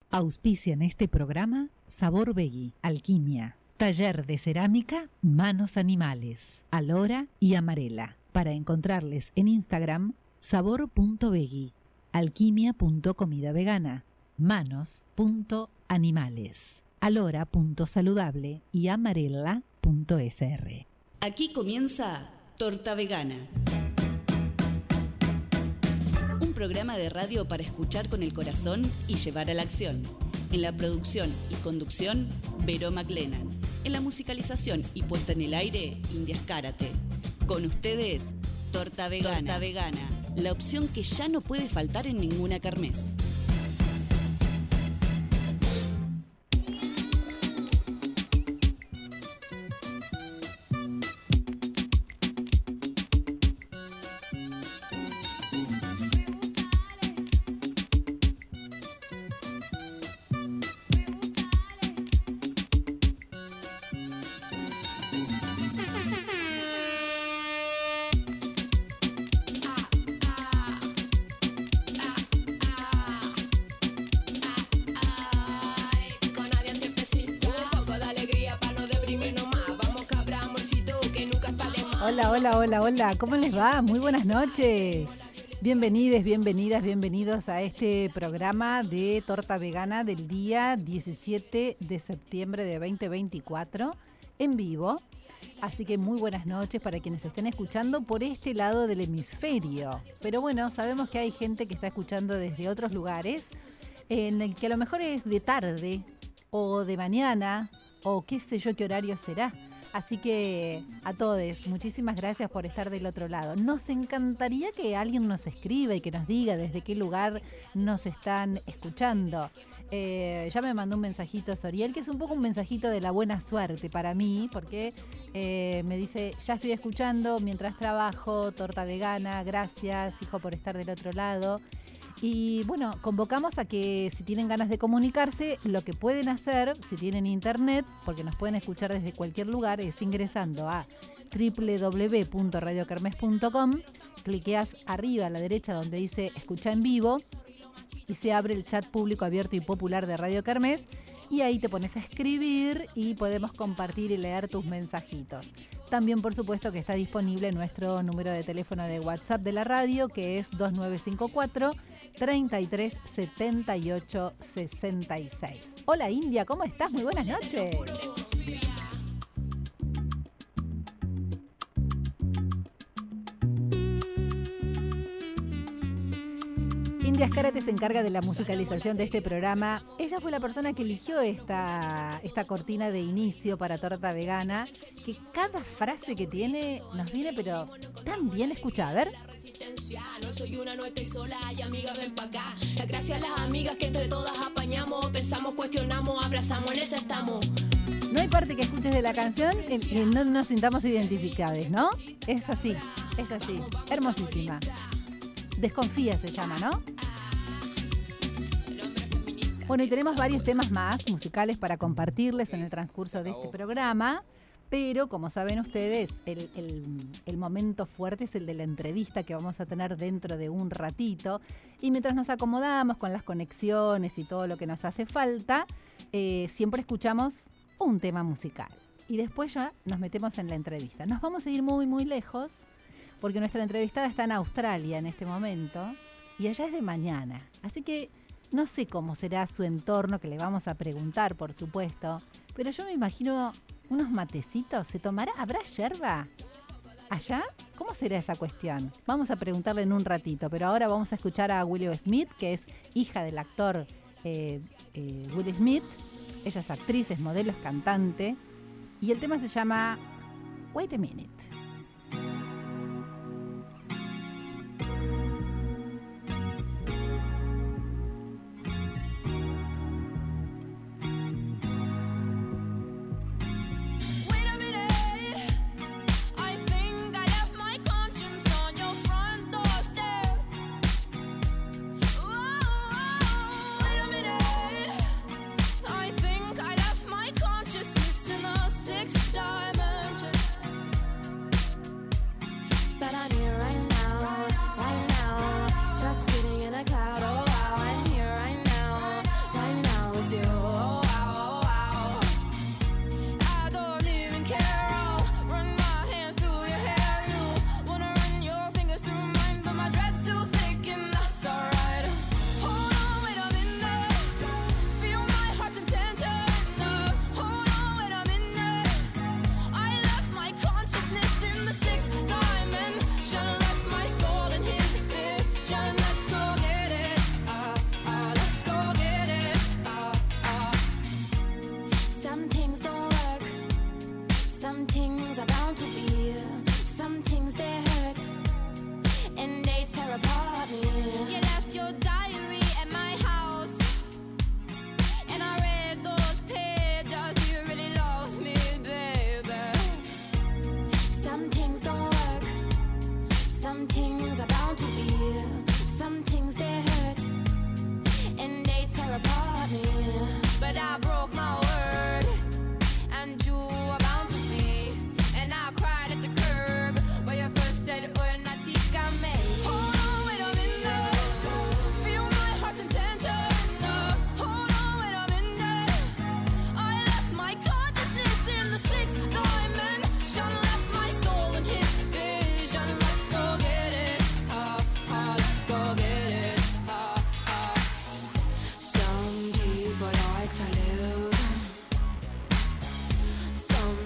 Auspician este programa Sabor Veggie, Alquimia, Taller de Cerámica, Manos Animales, Alora y Amarela. Para encontrarles en Instagram, sabor.veggie, alquimia.comida-vegana, manos.animales, alora.saludable y amarela.sr. Aquí comienza Torta Vegana. Un programa de radio para escuchar con el corazón y llevar a la acción. En la producción y conducción, Vero McLennan. En la musicalización y puesta en el aire, Indias Karate. Con ustedes, Torta Vegana. Torta Vegana, la opción que ya no puede faltar en ninguna kermés. Hola, ¿cómo les va? Muy buenas noches. Bienvenidos a este programa de Torta Vegana del día 17 de septiembre de 2024 en vivo. Así que muy buenas noches para quienes estén escuchando por este lado del hemisferio. Pero bueno, sabemos que hay gente que está escuchando desde otros lugares, en el que a lo mejor es de tarde o de mañana o qué sé yo qué horario será. Así que a todos, muchísimas gracias por estar del otro lado. Nos encantaría que alguien nos escriba y que nos diga desde qué lugar nos están escuchando. Ya me mandó un mensajito Soriel, que es un poco un mensajito de la buena suerte para mí, porque me dice, ya estoy escuchando mientras trabajo, Torta Vegana, gracias, hijo, por estar del otro lado. Y bueno, convocamos a que si tienen ganas de comunicarse, lo que pueden hacer, si tienen internet, porque nos pueden escuchar desde cualquier lugar, es ingresando a www.radiokermes.com, cliqueas arriba a la derecha donde dice Escucha en vivo y se abre el chat público abierto y popular de Radio Kermés y ahí te pones a escribir y podemos compartir y leer tus mensajitos. También, por supuesto, que está disponible nuestro número de teléfono de WhatsApp de la radio, que es 2954 33 78 66. Hola India, ¿cómo estás? Muy buenas noches. Indias Karate se encarga de la musicalización de este programa. Ella fue la persona que eligió esta cortina de inicio para Torta Vegana, que cada frase que tiene nos viene pero tan bien escuchada. A ver. No soy una, no estoy sola, hay amigas, ven pa' acá. Gracias a las amigas que entre todas apañamos, pensamos, cuestionamos, abrazamos, en esa estamos. No hay parte que escuches de la canción que no nos sintamos identificados, ¿no? Es así. Hermosísima. Desconfía se llama, ¿no? Bueno, y tenemos varios temas más musicales para compartirles en el transcurso de este programa, pero como saben ustedes, el momento fuerte es el de la entrevista que vamos a tener dentro de un ratito. Y mientras nos acomodamos con las conexiones y todo lo que nos hace falta, siempre escuchamos un tema musical. Y después ya nos metemos en la entrevista. Nos vamos a ir muy, muy lejos, porque nuestra entrevistada está en Australia en este momento y allá es de mañana. Así que no sé cómo será su entorno, que le vamos a preguntar, por supuesto, pero yo me imagino unos matecitos. ¿Se tomará? ¿Habrá yerba allá? ¿Cómo será esa cuestión? Vamos a preguntarle en un ratito, pero ahora vamos a escuchar a Willow Smith, que es hija del actor Will Smith. Ella es actriz, es modelo, es cantante, y el tema se llama Wait a Minute. Dimension.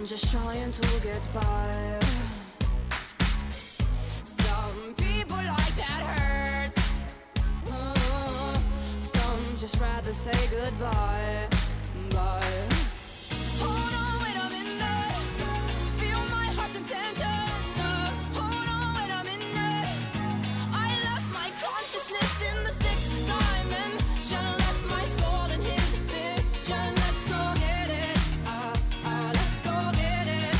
just trying to get by. Some people like that hurt. Some just rather say goodbye. Bye. Hold on, wait a minute. Feel my heart's intention. Hold on, wait a minute. I left my consciousness in the sixth dimension. Left my soul in his vision. Let's go get it. Let's go get it.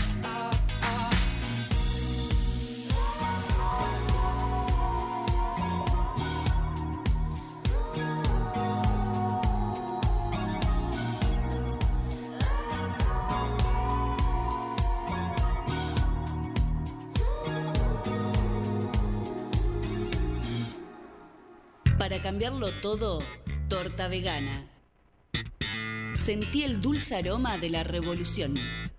Para cambiarlo todo, torta vegana. Sentí el dulce aroma de la revolución.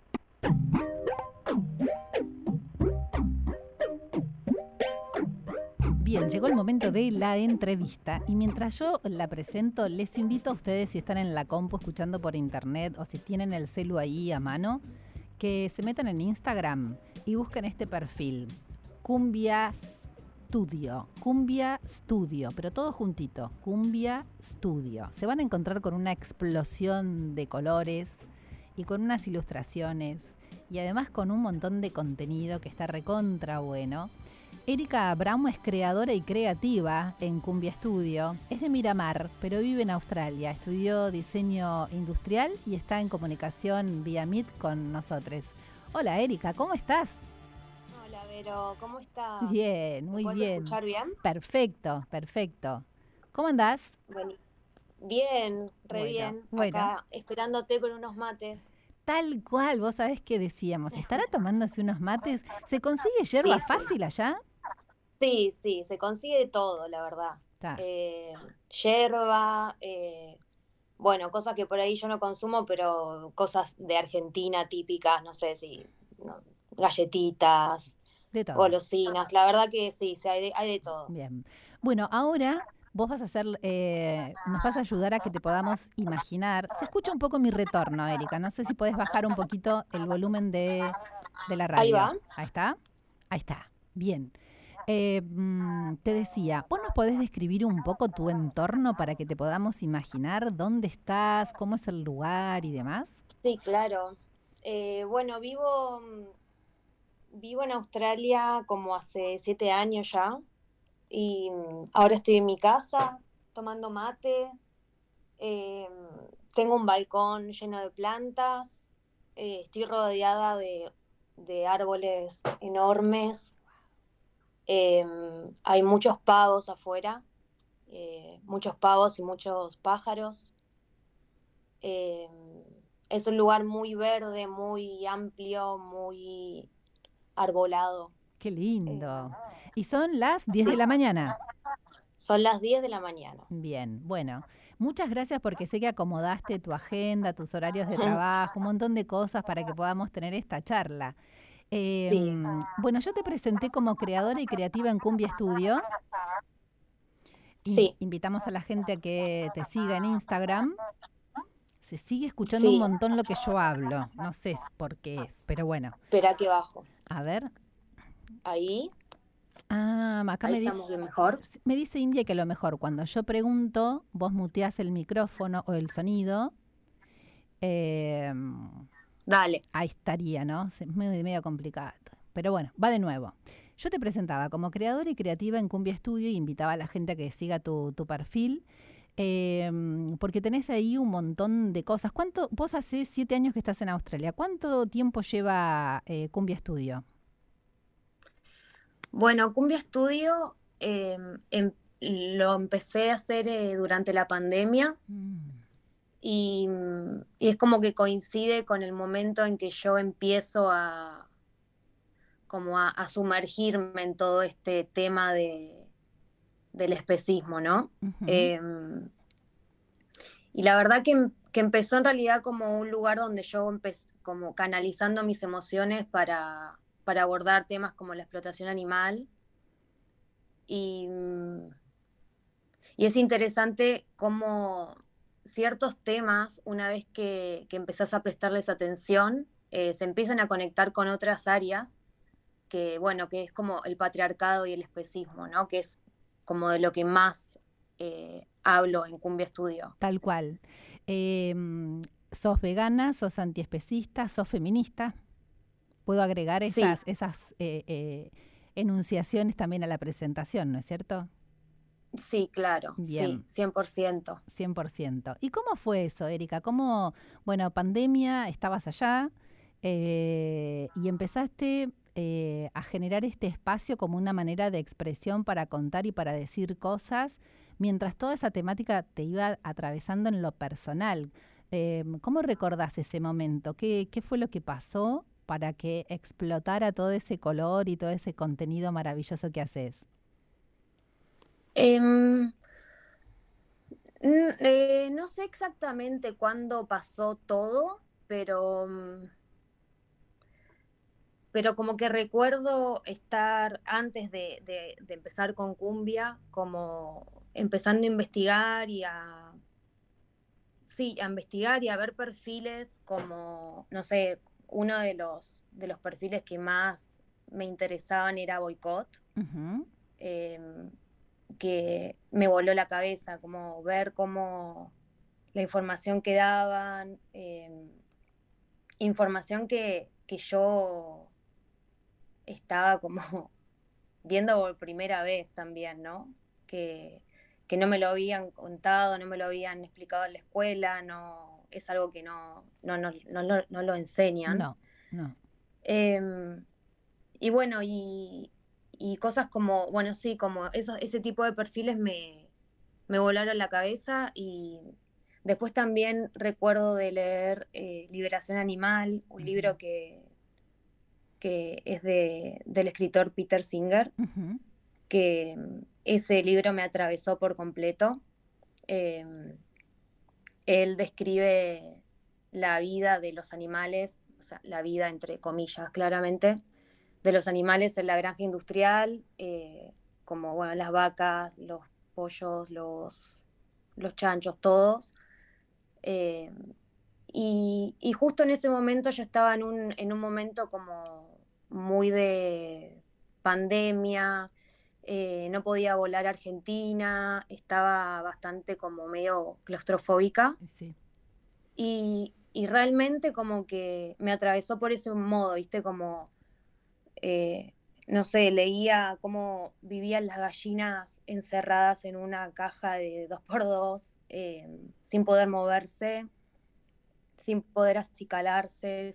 Bien, llegó el momento de la entrevista y mientras yo la presento, les invito a ustedes, si están en la compu escuchando por internet o si tienen el celu ahí a mano, que se metan en Instagram y busquen este perfil, Cumbia Studio, pero todo juntito, Cumbia Studio. Se van a encontrar con una explosión de colores y con unas ilustraciones y además con un montón de contenido que está recontra bueno. Erika Brown es creadora y creativa en Cumbia Studio. Es de Miramar, pero vive en Australia. Estudió diseño industrial y está en comunicación vía Meet con nosotros. Hola Erika, ¿cómo estás? Hola Vero, ¿cómo estás? Bien, muy ¿Me bien. puedes escuchar bien? Perfecto, perfecto. ¿Cómo andás? Bueno, bien, re Bueno, bien. bueno. Acá esperándote con unos mates. Tal cual, vos sabés que decíamos, ¿estará tomándose unos mates? ¿Se consigue yerba Sí. fácil allá? Sí, se consigue de todo, la verdad. Está. Yerba, bueno, cosas que por ahí yo no consumo, pero cosas de Argentina típicas, no sé si galletitas, De todo. golosinas. La verdad que sí, hay de todo. Bien. Bueno, ahora vos vas a hacer, nos vas a ayudar a que te podamos imaginar. Se escucha un poco mi retorno, Erika. No sé si podés bajar un poquito el volumen de la radio. Ahí va. Ahí está. Ahí está. Bien. Te decía, ¿vos nos podés describir un poco tu entorno para que te podamos imaginar dónde estás, cómo es el lugar y demás? Sí, claro. Bueno, vivo en Australia como hace 7 años ya y ahora estoy en mi casa tomando mate. Tengo un balcón lleno de plantas. Estoy rodeada de árboles enormes. Hay muchos pavos afuera, muchos pavos y muchos pájaros. Es un lugar muy verde, muy amplio, muy arbolado. Qué lindo. Y son las 10 de la mañana. Son las 10 de la mañana. Bien, bueno, muchas gracias porque sé que acomodaste tu agenda, tus horarios de trabajo, un montón de cosas para que podamos tener esta charla. Sí. Bueno, yo te presenté como creadora y creativa en Cumbia Studio. Sí. Invitamos a la gente a que te siga en Instagram. Se sigue escuchando Sí. un montón lo que yo hablo. No sé por qué es, pero bueno. Espera que bajo. A ver. Ahí. Acá Ahí estamos bien mejor. me dice India que a lo mejor cuando yo pregunto, vos muteás el micrófono o el sonido. Dale. Ahí estaría, ¿no? Es medio complicado. Pero bueno, va de nuevo. Yo te presentaba como creadora y creativa en Cumbia Studio y invitaba a la gente a que siga tu perfil, porque tenés ahí un montón de cosas. Vos hace 7 años que estás en Australia. ¿Cuánto tiempo lleva Cumbia Studio? Bueno, Cumbia Studio lo empecé a hacer durante la pandemia. Y es como que coincide con el momento en que yo empiezo a sumergirme en todo este tema del especismo, ¿no? Uh-huh. Y la verdad que empezó en realidad como un lugar donde yo empecé como canalizando mis emociones para abordar temas como la explotación animal. Y es interesante cómo ciertos temas, una vez que empezás a prestarles atención, se empiezan a conectar con otras áreas que, bueno, que es como el patriarcado y el especismo, ¿no? Que es como de lo que más hablo en Cumbia Estudio. Tal cual. ¿Sos vegana, sos antiespecista, sos feminista? Puedo agregar Sí, esas enunciaciones también a la presentación, ¿no es cierto? sí, claro, sí, Bien, 100%. 100%. ¿Y cómo fue eso, Erika? ¿Cómo, bueno, pandemia, estabas allá y empezaste a generar este espacio como una manera de expresión para contar y para decir cosas, mientras toda esa temática te iba atravesando en lo personal? ¿Cómo recordás ese momento? ¿Qué fue lo que pasó para que explotara todo ese color y todo ese contenido maravilloso que haces? Em, no sé exactamente cuándo pasó todo, pero como que recuerdo estar antes de empezar con Cumbia, como empezando a investigar sí, a investigar y a ver perfiles como, no sé, uno de los perfiles que más me interesaban era Boicot, Ujú. eh, que me voló la cabeza, como ver cómo la información que daban, información que yo estaba como viendo por primera vez también, ¿no? Que, que no me lo habían contado, no me lo habían explicado en la escuela, no, es algo que no lo enseñan. No, no. Eh, y bueno, y cosas como, bueno, sí, como ese tipo de perfiles me volaron la cabeza y después también recuerdo de leer Liberación Animal, un Ujú, libro que es del escritor Peter Singer, ujú, que ese libro me atravesó por completo. Eh, Él describe la vida de los animales, o sea, la vida entre comillas, claramente, de los animales en la granja industrial, como bueno, las vacas, los pollos, los chanchos, todos. Eh, y justo en ese momento yo estaba en un momento como muy de pandemia, no podía volar a Argentina, estaba bastante como medio claustrofóbica sí. y realmente como que me atravesó por ese modo, ¿viste? Como, eh, no sé, leía cómo vivían las gallinas encerradas en una caja de 2x2, sin poder moverse, sin poder acicalarse,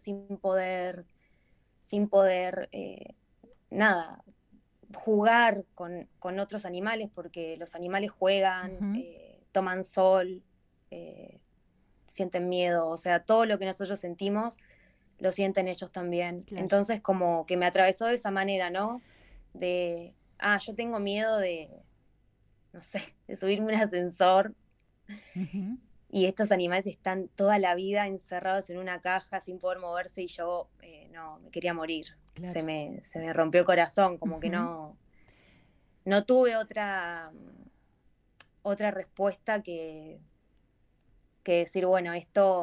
sin poder, nada, jugar con otros animales, porque los animales juegan, Ujú, toman sol, eh, sienten miedo, o sea, todo lo que nosotros sentimos lo sienten ellos también. claro. Entonces, como que me atravesó de esa manera, ¿no? Yo tengo miedo no sé, de subirme a un ascensor Ujú, y estos animales están toda la vida encerrados en una caja sin poder moverse y yo no, me quería morir. claro. Se me rompió el corazón, como que Ujú, no tuve otra respuesta que decir, bueno,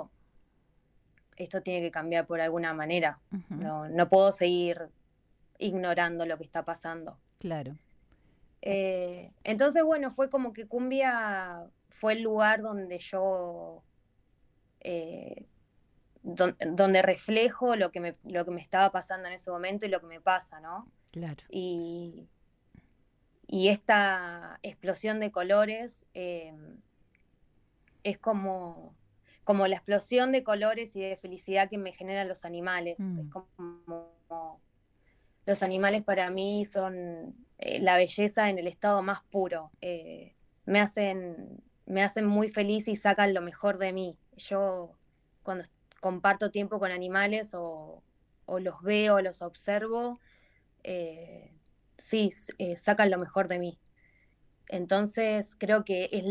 esto tiene que cambiar por alguna manera. ujú, No puedo seguir ignorando lo que está pasando. claro. Entonces, bueno, fue como que Cumbia fue el lugar donde yo eh, donde reflejo lo que me estaba pasando en ese momento y lo que me pasa, ¿no? Claro. Y, y esta explosión de colores es como la explosión de colores y de felicidad que me generan los animales. Es Mm, como los animales para mí son la belleza en el estado más puro. Me hacen muy feliz y sacan lo mejor de mí. Yo cuando comparto tiempo con animales o los veo, los observo, eh, sí, sacan lo mejor de mí. Entonces creo que es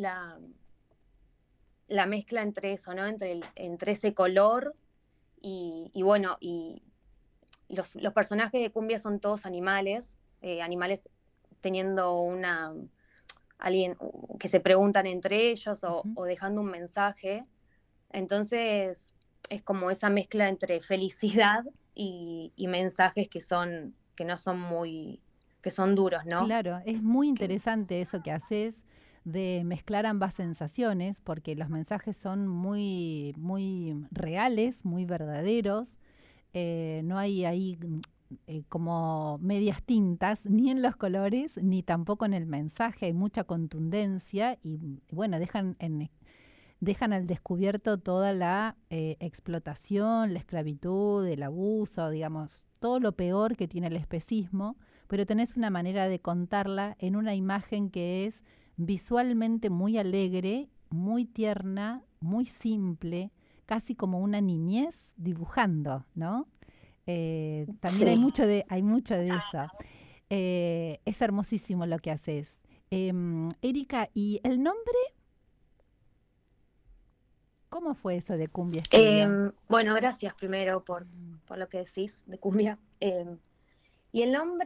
la mezcla entre eso, ¿no? Entre ese color y bueno, y los personajes de Cumbia son todos animales, animales teniendo alguien que se preguntan entre ellos o, ujú, o dejando un mensaje. Entonces, es como esa mezcla entre felicidad y mensajes que no son muy, que son duros, ¿no? Claro, es muy interesante eso que haces de mezclar ambas sensaciones, porque los mensajes son muy, muy reales, muy verdaderos. No hay ahí como medias tintas, ni en los colores, ni tampoco en el mensaje. Hay mucha contundencia y bueno, dejan al descubierto toda la explotación, la esclavitud, el abuso, digamos, todo lo peor que tiene el especismo, pero tenés una manera de contarla en una imagen que es visualmente muy alegre, muy tierna, muy simple, casi como una niñez dibujando, ¿no? También Sí. hay mucho de eso. Es hermosísimo lo que haces. Erika, ¿y el nombre? ¿Cómo fue eso de Cumbia Estudio? Bueno, gracias primero por lo que decís de cumbia. Y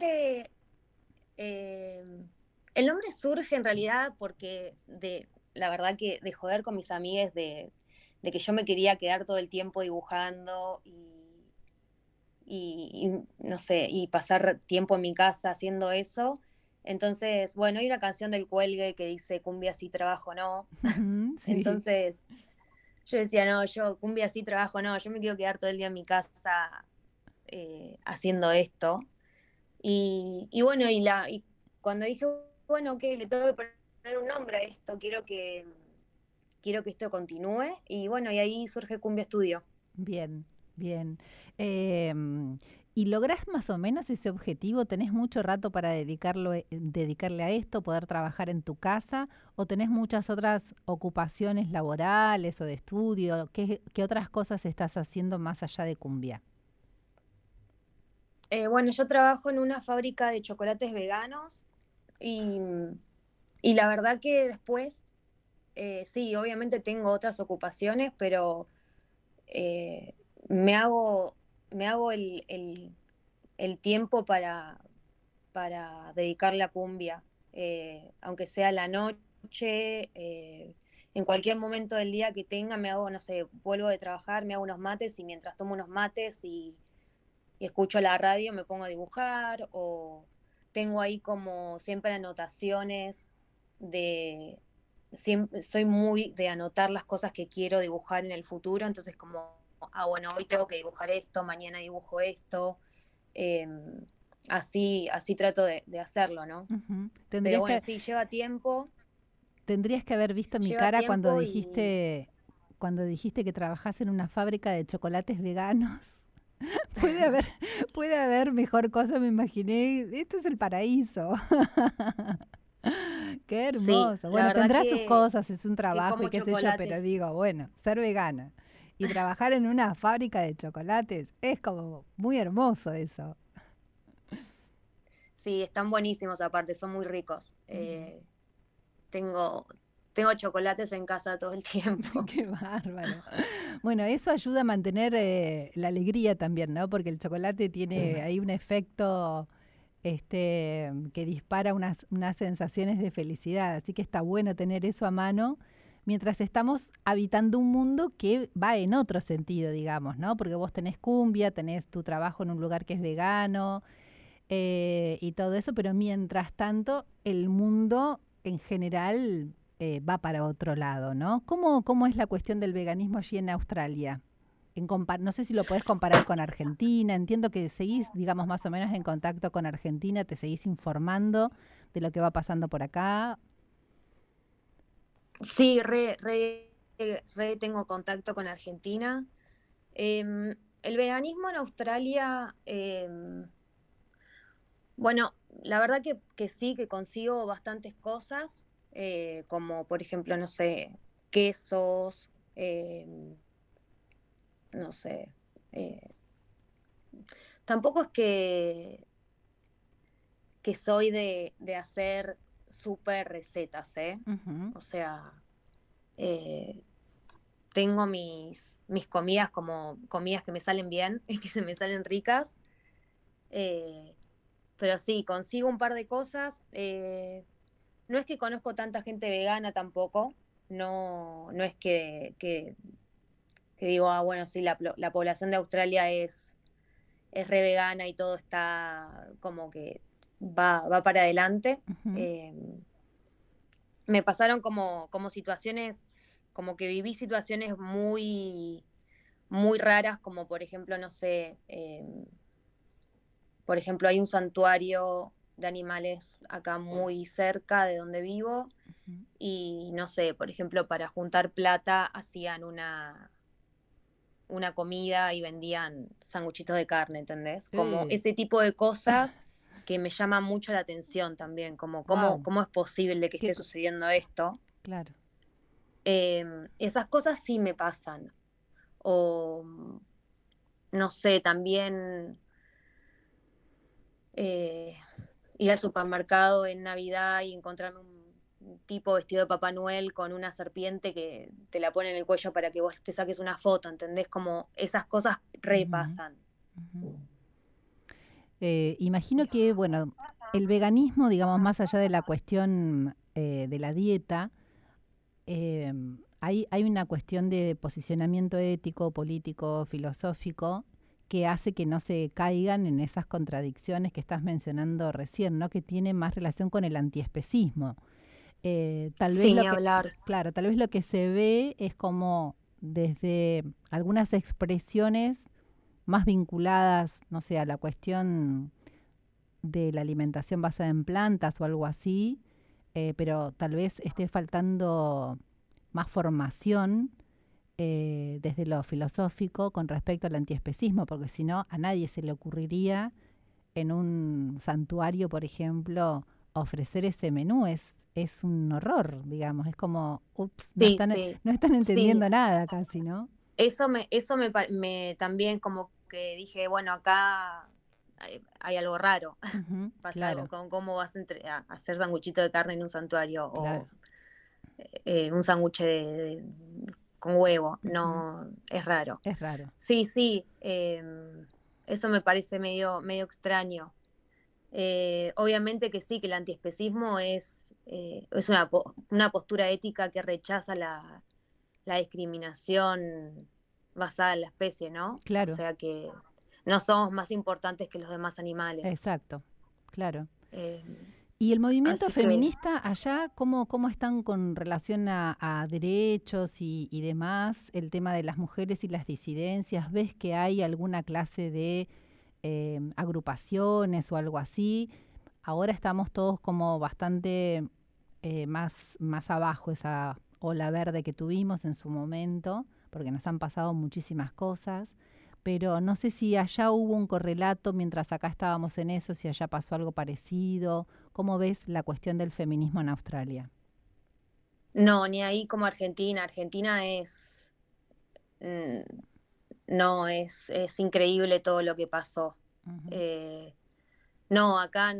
el nombre surge en realidad porque la verdad que de joder con mis amigas de que yo me quería quedar todo el tiempo dibujando y no sé, y pasar tiempo en mi casa haciendo eso. Entonces, bueno, hay una canción del Cuelgue que dice cumbia sí, trabajo no. Sí, Entonces yo decía, no, yo cumbia sí, trabajo no, yo me quiero quedar todo el día en mi casa haciendo esto. Y bueno, y cuando dije, bueno, ok, le tengo que poner un nombre a esto, quiero que esto continúe. Y bueno, y ahí surge Cumbia Estudio. bien, bien. ¿Y lográs más o menos ese objetivo? ¿Tenés mucho rato para dedicarle a esto, poder trabajar en tu casa? ¿O tenés muchas otras ocupaciones laborales o de estudio? ¿Qué otras cosas estás haciendo más allá de Cumbia? Bueno, yo trabajo en una fábrica de chocolates veganos y, y la verdad que después, sí, obviamente tengo otras ocupaciones, pero eh, me hago, me hago el tiempo para dedicarle a cumbia, aunque sea la noche, en cualquier momento del día que tenga, me hago, no sé, vuelvo de trabajar, me hago unos mates y mientras tomo unos mates y escucho la radio me pongo a dibujar o tengo ahí como siempre anotaciones de... Siempre, soy muy de anotar las cosas que quiero dibujar en el futuro, entonces como, bueno, hoy tengo que dibujar esto, mañana dibujo esto, eh, así trato de hacerlo, ¿no? Ujú. Pero bueno, sí, Tendrías que haber visto mi lleva cara tiempo y cuando dijiste que trabajás en una fábrica de chocolates veganos. Puede haber, puede haber mejor cosa, me imaginé. Esto es el paraíso. Qué sí, hermoso. la Bueno, verdad tendrá sus cosas, es un que trabajo y como qué sé yo, pero chocolates, digo, bueno, ser vegana y trabajar en una fábrica de chocolates es como muy hermoso eso. sí, están buenísimos aparte, son muy ricos. Tengo, tengo chocolates en casa todo el tiempo. Qué bárbaro. Bueno, eso ayuda a mantener la alegría también, ¿no? Porque el chocolate tiene ahí un efecto que dispara unas sensaciones de felicidad. Así que está bueno tener eso a mano mientras estamos habitando un mundo que va en otro sentido, digamos, ¿no? Porque vos tenés cumbia, tenés tu trabajo en un lugar que es vegano y todo eso, pero mientras tanto el mundo en general va para otro lado, ¿no? ¿Cómo es la cuestión del veganismo allí en Australia? No sé si lo podés comparar con Argentina. Entiendo que seguís, digamos, más o menos en contacto con Argentina, te seguís informando de lo que va pasando por acá. Sí, re tengo contacto con Argentina. El veganismo en Australia, bueno, la verdad que sí, que consigo bastantes cosas, como por ejemplo, no sé, quesos, no sé. eh, Tampoco es que soy de hacer súper recetas, ¿eh? Ujú. O sea, eh, tengo mis comidas como comidas que me salen bien, que se me salen ricas. eh, pero sí, consigo un par de cosas. No es que conozco tanta gente vegana tampoco. No es que digo, bueno, sí, la población de Australia es re vegana y todo está como que va para adelante. Me pasaron como situaciones, como que viví situaciones muy, muy raras, como por ejemplo, no sé, por ejemplo, hay un santuario de animales acá muy cerca de donde vivo y no sé, por ejemplo, para juntar plata hacían una comida y vendían sanguchitos de carne, ¿entendés? Como ese tipo de cosas que me llaman mucho la atención también, como Wow. cómo es posible que esté sucediendo esto. Claro. Esas cosas sí me pasan. O, no sé, también ir al supermercado en Navidad y encontrarme un tipo vestido de Papá Noel con una serpiente que te la pone en el cuello para que vos te saques una foto, ¿entendés? Como esas cosas repasan. Imagino que, bueno, el veganismo, digamos, más allá de la cuestión de la dieta, hay una cuestión de posicionamiento ético, político, filosófico, que hace que no se caigan en esas contradicciones que estás mencionando recién, ¿no? Que tiene más relación con el antiespecismo. Tal vez Sí, lo ni que, hablar. claro, tal vez lo que se ve es como desde algunas expresiones más vinculadas, no sé, a la cuestión de la alimentación basada en plantas o algo así, pero tal vez esté faltando más formación desde lo filosófico con respecto al antiespecismo, porque si no, a nadie se le ocurriría en un santuario, por ejemplo, ofrecer ese menú. Es un horror, digamos, es como, ups, Sí, sí, no están sí. entendiendo nada casi, ¿no? Me también como que dije, bueno, acá hay algo raro. Pasa algo Claro, con cómo vas a hacer sanguchito de carne en un santuario claro. o un sándwich con huevo. Ujú. No, es raro. Es raro. Sí, sí, eso me parece medio extraño. Obviamente que sí, que el antiespecismo es una postura ética que rechaza la discriminación basada en la especie, ¿no? O Claro, sea que no somos más importantes que los demás animales. exacto, claro. Eh, ¿Y el movimiento Así que feminista allá, cómo están con relación a derechos y demás? El tema de las mujeres y las disidencias, ¿ves que hay alguna clase de agrupaciones o algo así? Ahora estamos todos como bastante más abajo, esa ola verde que tuvimos en su momento, porque nos han pasado muchísimas cosas, pero no sé si allá hubo un correlato mientras acá estábamos en eso, si allá pasó algo parecido. ¿Cómo ves la cuestión del feminismo en Australia? no, ni ahí como Argentina. Argentina mm, no, es increíble todo lo que pasó. Ujú. Eh, no, acá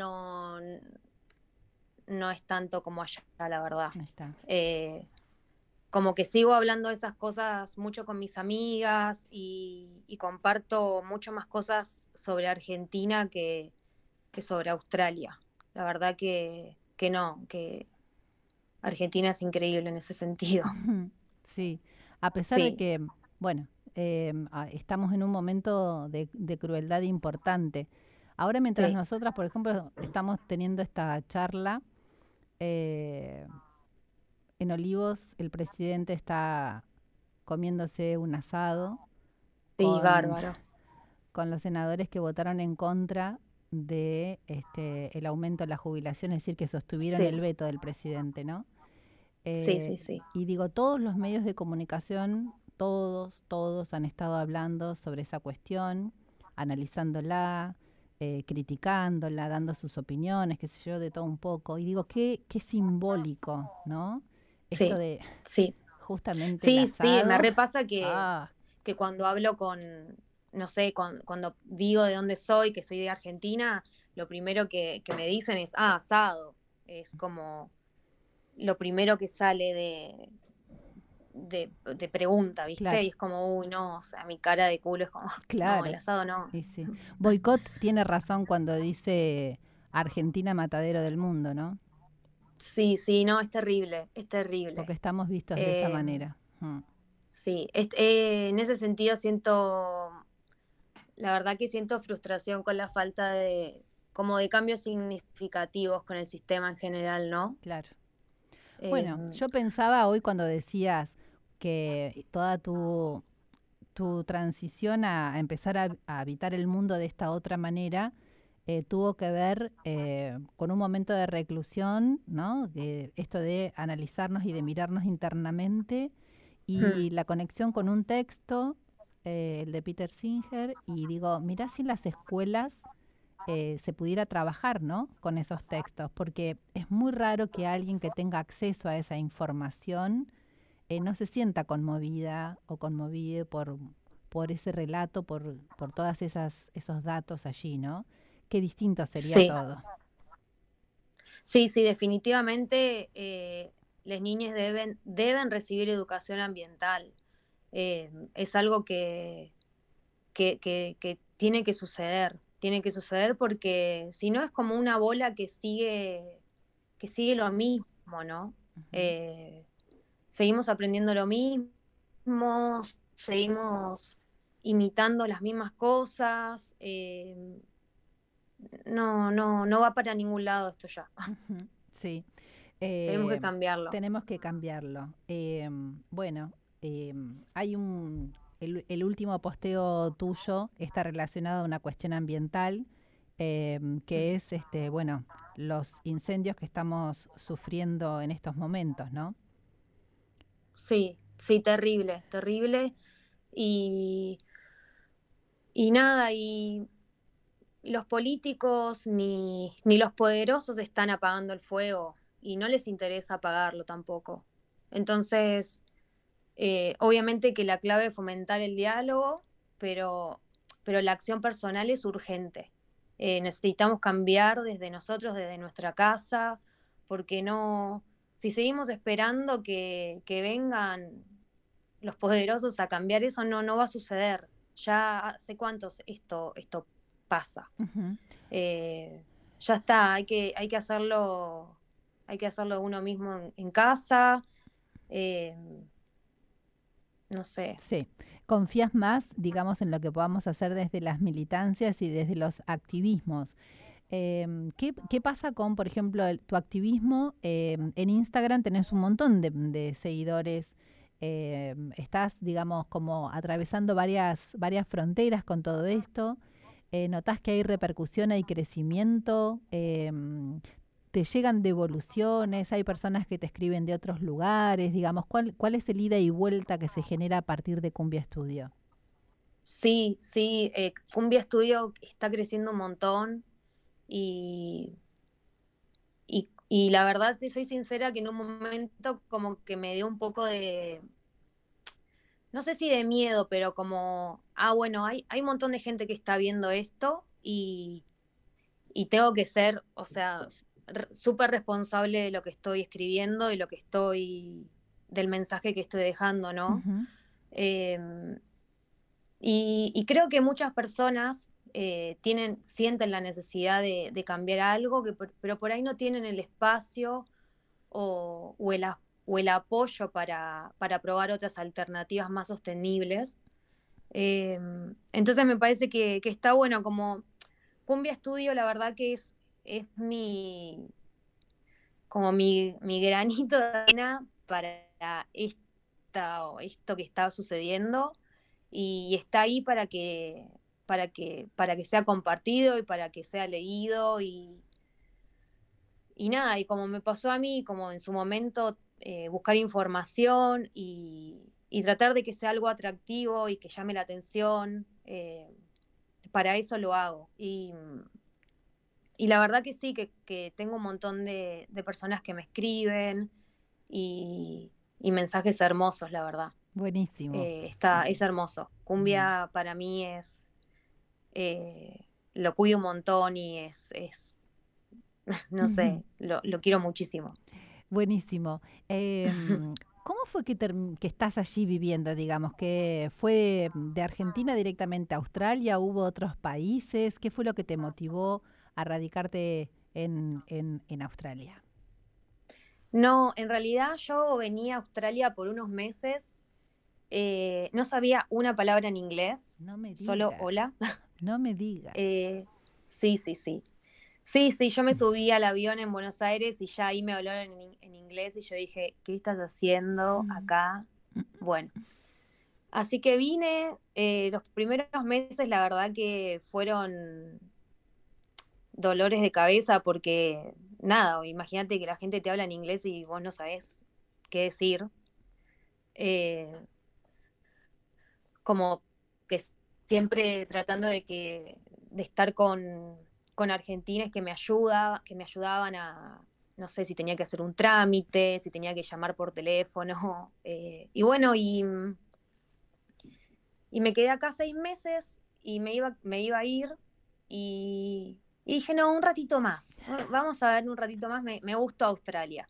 no es tanto como allá, la verdad. Ahí está. Como que sigo hablando de esas cosas mucho con mis amigas y comparto mucho más cosas sobre Argentina que sobre Australia. La verdad que no, que Argentina es increíble en ese sentido. Sí, a pesar de Sí, que, bueno, estamos en un momento de crueldad importante. Ahora mientras sí, nosotras, por ejemplo, estamos teniendo esta charla, eh, en Olivos el presidente está comiéndose un asado sí, con, bárbaro. con los senadores que votaron en contra de el aumento de la jubilación, es decir, que sostuvieron Sí, el veto del presidente, ¿no? sí, Eh, sí, sí. y digo, todos los medios de comunicación, todos han estado hablando sobre esa cuestión, analizándola, criticándola, dando sus opiniones, qué sé yo, de todo un poco. Y digo, qué simbólico, ¿no? Esto Sí, de sí. justamente el Sí, sí, me asado. repasa Ah, que cuando hablo no sé, cuando digo de dónde soy, que soy de Argentina, lo primero que me dicen es, asado. Es como lo primero que sale de pregunta, ¿viste? claro, Y es como, uy, no, o sea, mi cara de culo es como, no, el claro. asado no. Y sí. Boicot tiene razón cuando dice Argentina matadero del mundo, ¿no? Sí, sí, no, es terrible, es terrible. Porque estamos vistos de esa Eh, manera. Mm. sí. En ese sentido la verdad que siento frustración con la falta como de cambios significativos con el sistema en general, ¿no? Claro. Eh, Bueno, yo pensaba hoy cuando decías que toda tu transición a empezar a habitar el mundo de esta otra manera tuvo que ver con un momento de reclusión, ¿no? Esto de analizarnos y de mirarnos internamente y la conexión con un texto, el de Peter Singer, y digo, mirá si en las escuelas se pudiera trabajar, ¿no? Con esos textos, porque es muy raro que alguien que tenga acceso a esa información no se sienta conmovida o conmovido por ese relato, por todas esos datos allí, ¿no? Qué distinto sería sí, todo. sí, sí, definitivamente las niñas deben recibir educación ambiental. Es algo que tiene que suceder porque si no es como una bola que sigue lo mismo, ¿no? Ujú. Eh, Seguimos aprendiendo lo mismo, seguimos imitando las mismas cosas, no va para ningún lado esto ya. Ujú, sí, Tenemos que eh, cambiarlo. tenemos que cambiarlo. Bueno, hay el último posteo tuyo está relacionado a una cuestión ambiental, que es, bueno, los incendios que estamos sufriendo en estos momentos, ¿no? Sí, sí, terrible, terrible. Y, y nada, y los políticos ni los poderosos están apagando el fuego y no les interesa apagarlo tampoco. Entonces, obviamente que la clave es fomentar el diálogo, pero, pero la acción personal es urgente. Necesitamos cambiar desde nosotros, desde nuestra casa, porque no, si seguimos esperando que vengan los poderosos a cambiar eso, no va a suceder. Ya hace cuántos esto pasa. Ujú. Eh, ya está, hay que hacerlo uno mismo en casa. eh, no sé. Sí, confías más, digamos, en lo que podamos hacer desde las militancias y desde los activismos. ¿Qué pasa con, por ejemplo, tu activismo? En Instagram tenés un montón de seguidores. Estás, digamos, como atravesando varias fronteras con todo esto. ¿Notás que hay repercusión, hay crecimiento? ¿Te llegan devoluciones? ¿Hay personas que te escriben de otros lugares? Digamos, ¿cuál es el ida y vuelta que se genera a partir de Cumbia Estudio? Sí, sí, Cumbia Studio está creciendo un montón y, y la verdad, si soy sincera, que en un momento como que me dio un poco no sé si de miedo, pero como, bueno, hay un montón de gente que está viendo esto y tengo que ser, o sea, súper responsable de lo que estoy escribiendo y del mensaje que estoy dejando, ¿no? Ujú. Eh, y creo que muchas personas sienten la necesidad de cambiar algo, pero por ahí no tienen el espacio o el apoyo para probar otras alternativas más sostenibles. Eh, entonces me parece que está bueno, como Cumbia Estudio, la verdad que es como mi granito de arena para esto que está sucediendo y está ahí para que sea compartido y para que sea leído y nada, y como me pasó a mí, como en su momento buscar información y tratar de que sea algo atractivo y que llame la atención, para eso lo hago. Y la verdad que sí, que tengo un montón de personas que me escriben y mensajes hermosos, la verdad. Buenísimo. Es hermoso. Mm. Cumbia para mí lo cuido un montón y no sé, lo quiero muchísimo. Buenísimo. ¿Cómo fue que estás allí viviendo, digamos? ¿Que fue de Argentina directamente a Australia? ¿Hubo otros países? ¿Qué fue lo que te motivó a radicarte en Australia? No, en realidad yo venía a Australia por unos meses no sabía una palabra en inglés, No me solo digas. hola. No me digas. Sí, sí, sí. Sí, sí, yo me subí al avión en Buenos Aires y ya ahí me hablaron en inglés y yo dije, ¿qué estás haciendo acá? Bueno, así que vine, los primeros meses la verdad que fueron dolores de cabeza porque nada, imagínate que la gente te habla en inglés y vos no sabés qué decir. Eh, Como que siempre tratando de estar con argentines que me ayudaban a, no sé, si tenía que hacer un trámite, si tenía que llamar por teléfono. Y bueno, y me quedé acá 6 meses y me iba a ir y dije, no, un ratito más, vamos a ver un ratito más, me gustó Australia.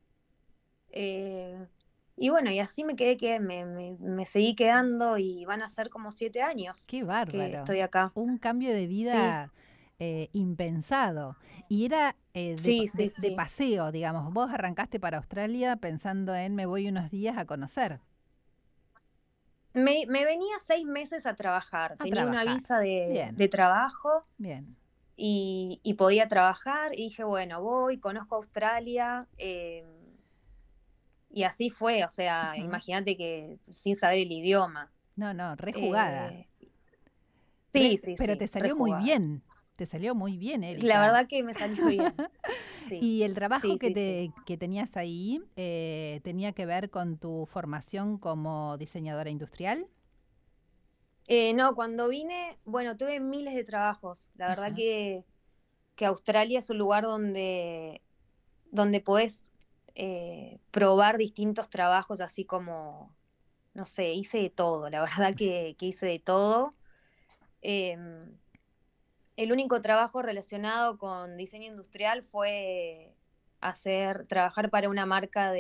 Y bueno, y así me seguí quedando y van a ser como 7 años Qué que bárbaro. estoy acá. Un cambio de Sí, vida impensado. Y era sí, sí, de sí. paseo, digamos. Vos arrancaste para Australia pensando en me voy unos días a conocer, Me venía 6 meses a trabajar. a Tenía una trabajar. visa Bien, de trabajo bien. y podía trabajar. Y dije, bueno, voy, conozco Australia. Y así fue, o sea, Ujú. imagínate que sin saber el idioma. No, no, rejugada. Eh, sí, sí, Pero sí, te salió muy rejugada. bien. Te salió muy bien, La Erika. verdad que me salió bien. Sí, ¿Y el trabajo sí, sí, sí. que tenías ahí tenía que ver con tu formación como diseñadora industrial? No, cuando vine, bueno, tuve miles de trabajos. La verdad Ajá. que Australia es un lugar donde podés probar distintos trabajos, así como, no sé, hice de todo. La verdad que hice de todo. Eh, el único trabajo relacionado con diseño industrial fue trabajar para una marca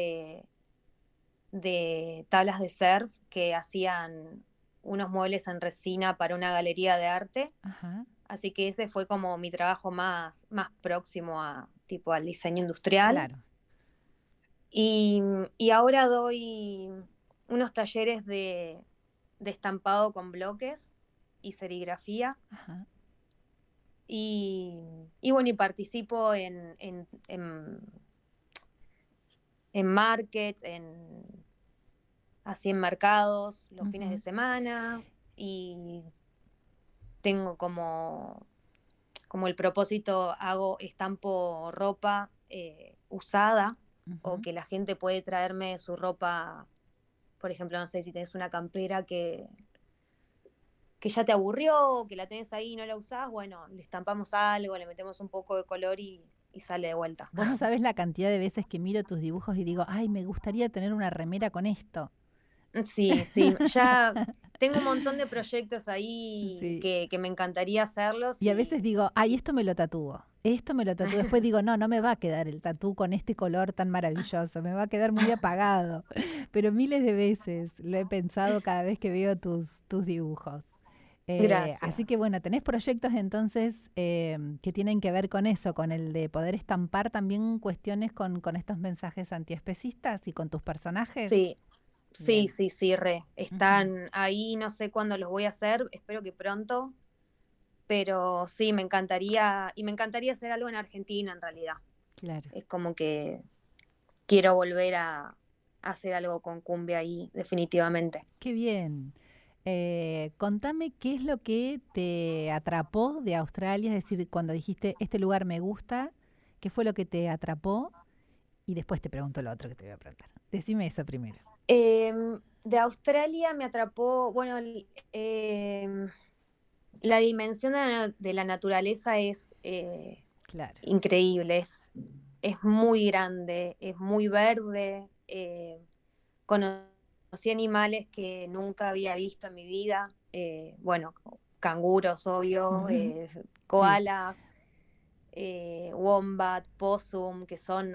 de tablas de surf que hacían unos muebles en resina para una galería de arte. Ajá. Así que ese fue como mi trabajo más próximo a tipo al diseño industrial. Claro. Y, y ahora doy unos talleres de estampado con bloques y serigrafía. Ajá. Y bueno, y participo en markets, así en mercados los fines de Ujú. semana. Y tengo como el propósito, estampo ropa usada o Ujú. que la gente puede traerme su ropa, por ejemplo, no sé, si tenés una campera que ya te aburrió, que la tenés ahí y no la usás, bueno, le estampamos algo, le metemos un poco de color y sale de vuelta. Vos no sabés la cantidad de veces que miro tus dibujos y digo, ay, me gustaría tener una remera con esto. Sí, sí, ya tengo un montón de proyectos ahí Sí. que me encantaría hacerlos Y a veces digo, ay, esto me lo tatúo. Esto me lo tatúo. Después digo, no, no me va a quedar el tatú con este color tan maravilloso. Me va a quedar muy apagado. Pero miles de veces lo he pensado cada vez que veo tus dibujos. Así que Gracias. bueno, tenés proyectos entonces que tienen que ver con eso, con el de poder estampar también cuestiones con estos mensajes antiespecistas y con tus personajes. Sí, sí, Bien. sí, sí, re. Ujú. Están ahí, no sé cuándo los voy a hacer, espero que pronto, pero sí, me encantaría hacer algo en Argentina en realidad. Claro. Es como que quiero volver a hacer algo con cumbia ahí, definitivamente. Qué bien. Contame qué es lo que te atrapó de Australia, es decir, cuando dijiste, este lugar me gusta, ¿qué fue lo que te atrapó? Y después te pregunto lo otro que te voy a preguntar. Decime eso primero. De Australia me atrapó, bueno, la dimensión de la naturaleza es Claro. increíble, es muy grande, es muy verde. Conocí animales que nunca había visto en mi vida. Bueno, canguros, obvio, Ujú. Sí. koalas, wombat, possum, que son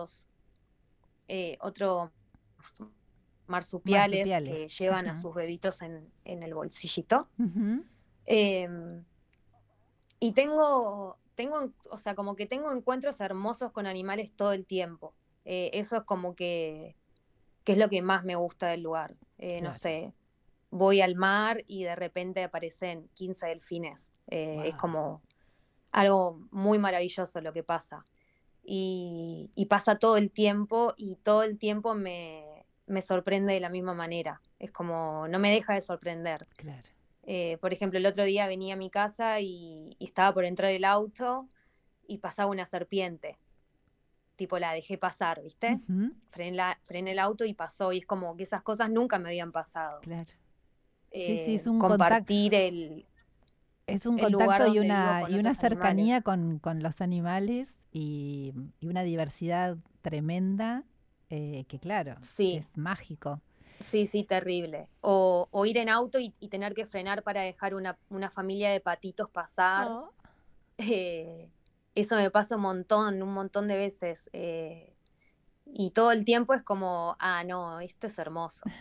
otros marsupiales Marsupiales. que llevan a Ajá. sus bebitos en el bolsillito. Ujú. Eh, y o sea, como que tengo encuentros hermosos con animales todo el tiempo. Eso es como que es lo que más me gusta del lugar. No Claro. sé, voy al mar y de repente aparecen 15 delfines. Es Wow. como algo muy maravilloso lo que pasa. Y pasa todo el tiempo y todo el tiempo me sorprende de la misma manera. Es como, no me deja de sorprender. Claro. Por ejemplo, el otro día venía a mi casa y estaba por entrar el auto y pasaba una serpiente. Tipo, la dejé pasar, ¿viste? Ujú, Frené el auto y pasó. Y es como que esas cosas nunca me habían pasado. claro. Sí, sí, es un contacto. Compartir el Es un lugar contacto donde vivo y con una otros cercanía animales. con los animales y una diversidad tremenda que claro, Sí, es mágico. sí, sí, terrible. O ir en auto y tener que frenar para dejar una familia de patitos pasar. Oh. Eh, Eso me pasa un montón de veces. Y todo el tiempo es como, ah, no, esto es hermoso.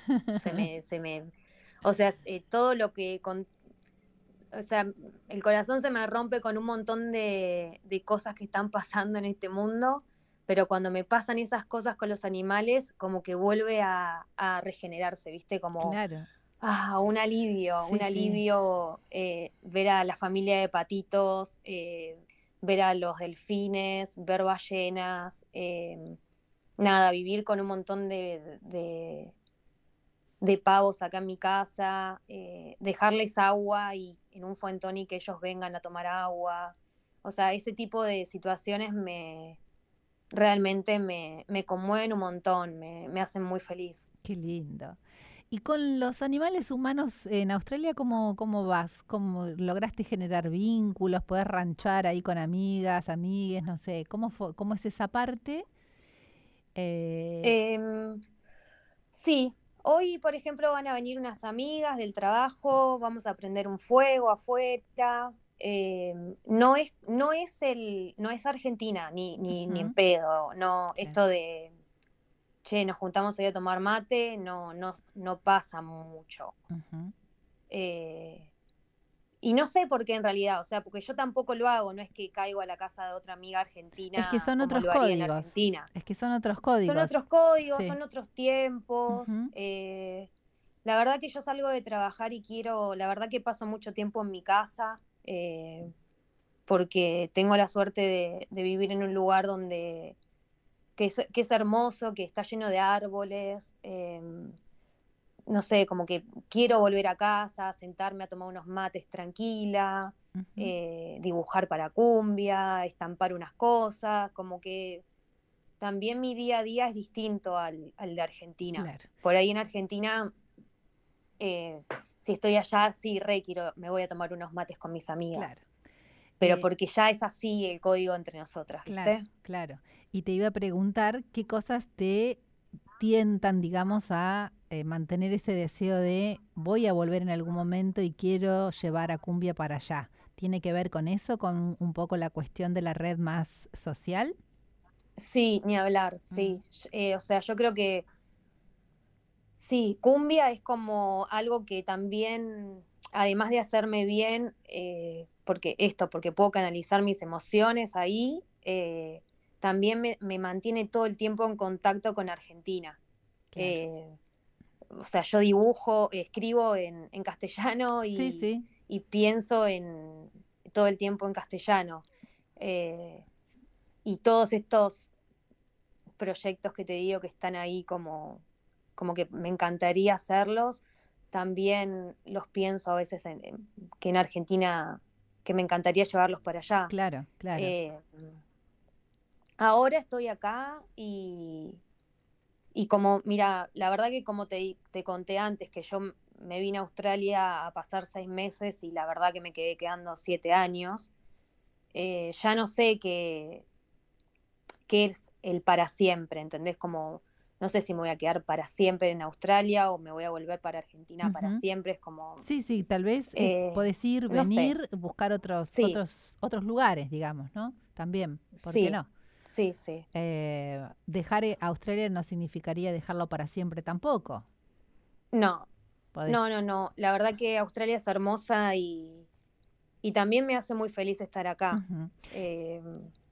O sea, todo lo que, o sea, el corazón se me rompe con un montón de cosas que están pasando en este mundo, pero cuando me pasan esas cosas con los animales, como que vuelve a regenerarse, ¿viste? Como, Claro, un sí, sí. alivio ver a la familia de patitos, ver a los delfines, ver ballenas, nada, vivir con un montón de pavos acá en mi casa, dejarles agua y en un fuentón y que ellos vengan a tomar agua. O sea, ese tipo de situaciones realmente me conmueven un montón, me hacen muy feliz. Qué lindo. ¿Y con los animales humanos en Australia cómo vas? ¿Cómo lograste generar vínculos? ¿Podés ranchar ahí con amigas, amigues? No sé, ¿cómo es esa parte? Eh, Em, sí, hoy, por ejemplo, van a venir unas amigas del trabajo, vamos a prender un fuego afuera. No es Argentina, ni en ujú, pedo, no, claro. esto de che, nos juntamos hoy a tomar mate, no pasa mucho. Ujú. Eh, y no sé por qué en realidad, o sea, porque yo tampoco lo hago, no es que caigo a la casa de otra amiga Es que argentina son como otros lo haría en códigos. Argentina. Es que son otros Son códigos. otros códigos, Sí. son otros tiempos. Ujú, La verdad que yo salgo de trabajar y la verdad que paso mucho tiempo en mi casa, porque tengo la suerte de vivir en un lugar que es hermoso, que está lleno de árboles. No sé, como que quiero volver a casa, sentarme a tomar unos mates tranquila, ujú. dibujar para cumbia, estampar unas cosas, como que también mi día a día es distinto al de Argentina. Claro, Por ahí en Argentina, eh, si estoy allá, sí, me voy a tomar unos mates con mis claro. amigas, pero Eh, porque ya es así el código entre nosotras, claro, ¿viste? claro. Y te iba a preguntar qué cosas te tientan, digamos, a mantener ese deseo de voy a volver en algún momento y quiero llevar a Cumbia para allá. ¿Tiene que ver con eso, con un poco la cuestión de la red más social? Sí, ni hablar, Mm, sí. O sea, yo creo que sí, cumbia es como algo que también, además de hacerme bien, porque puedo canalizar mis emociones ahí, también me mantiene todo el tiempo en contacto con Argentina. claro. Eh, o sea, yo dibujo, escribo en castellano Sí, sí, y pienso todo el tiempo en castellano. Eh, y todos estos proyectos que te digo que están ahí como que me encantaría hacerlos, también los pienso a veces que en Argentina, que me encantaría llevarlos para allá. claro, claro. Eh, Ahora estoy acá y como, mira, la verdad que como te conté antes, que yo me vine a Australia a pasar 6 meses y la verdad que me quedé quedando 7 años, ya no sé qué es el para siempre, ¿entendés? Como, no sé si me voy a quedar para siempre en Australia o me voy a volver para Argentina para Ujú. siempre, es como, Sí, sí, tal vez eh, podés ir, no sé, venir, buscar sí, otros lugares, digamos, ¿no? También, ¿por qué sí, no? sí, sí. Dejar Australia no significaría dejarlo para siempre tampoco. No, Podés. no, la verdad que Australia es hermosa y también me hace muy feliz estar acá. Ujú. Eh,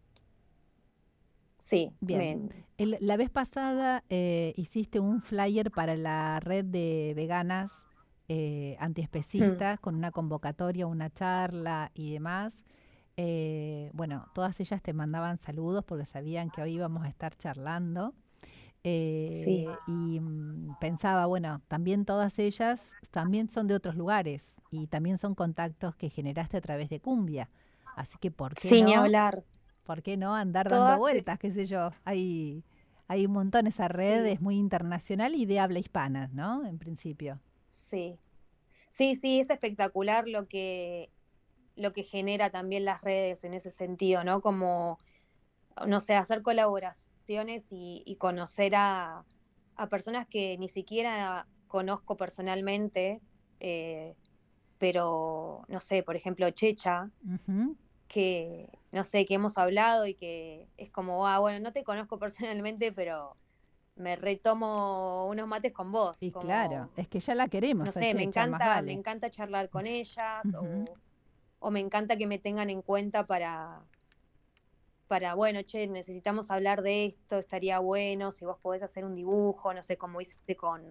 sí, Bien. La vez pasada hiciste un flyer para la red de veganas antiespecistas, con una convocatoria, una charla y demás. Bueno, todas ellas te mandaban saludos porque sabían que hoy íbamos a estar charlando. Sí, Y pensaba, bueno, también todas ellas también son de otros lugares y también son contactos que generaste a través de Cumbia. Así que, sin ni hablar. ¿por qué no andar dando Todas, vueltas, qué sé yo? Hay un montón, esa red sí, es muy internacional y de habla hispana, ¿no? En principio. sí. Sí, sí, es espectacular lo que genera también las redes en ese sentido, ¿no? Como, no sé, hacer colaboraciones y conocer a personas que ni siquiera conozco personalmente, eh, pero, no sé, por ejemplo, Checha, Ujú. que, no sé, que hemos hablado y que es como, ah, bueno, no te conozco personalmente, pero me retomo unos mates con vos, Y claro, como, es que ya la no queremos a sé, Checha, más me vale. encanta charlar con ellas Ujú. o me encanta que me tengan en cuenta para, bueno, che, necesitamos hablar de esto, estaría bueno, si vos podés hacer un dibujo, no sé, como hice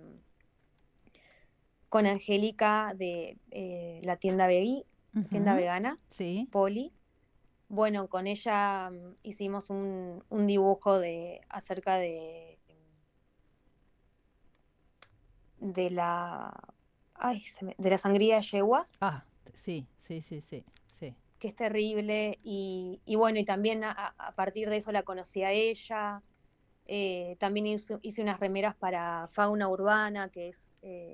con Angélica de la tienda Ujú. vegana, Sí. Poli. Bueno, con ella hicimos un dibujo acerca de la, ay, de la sangría de yeguas, Ah, sí, sí, sí, sí, sí. que es terrible, y bueno, y también a partir de eso la conocí a ella. También hice unas remeras para Fauna Urbana, que es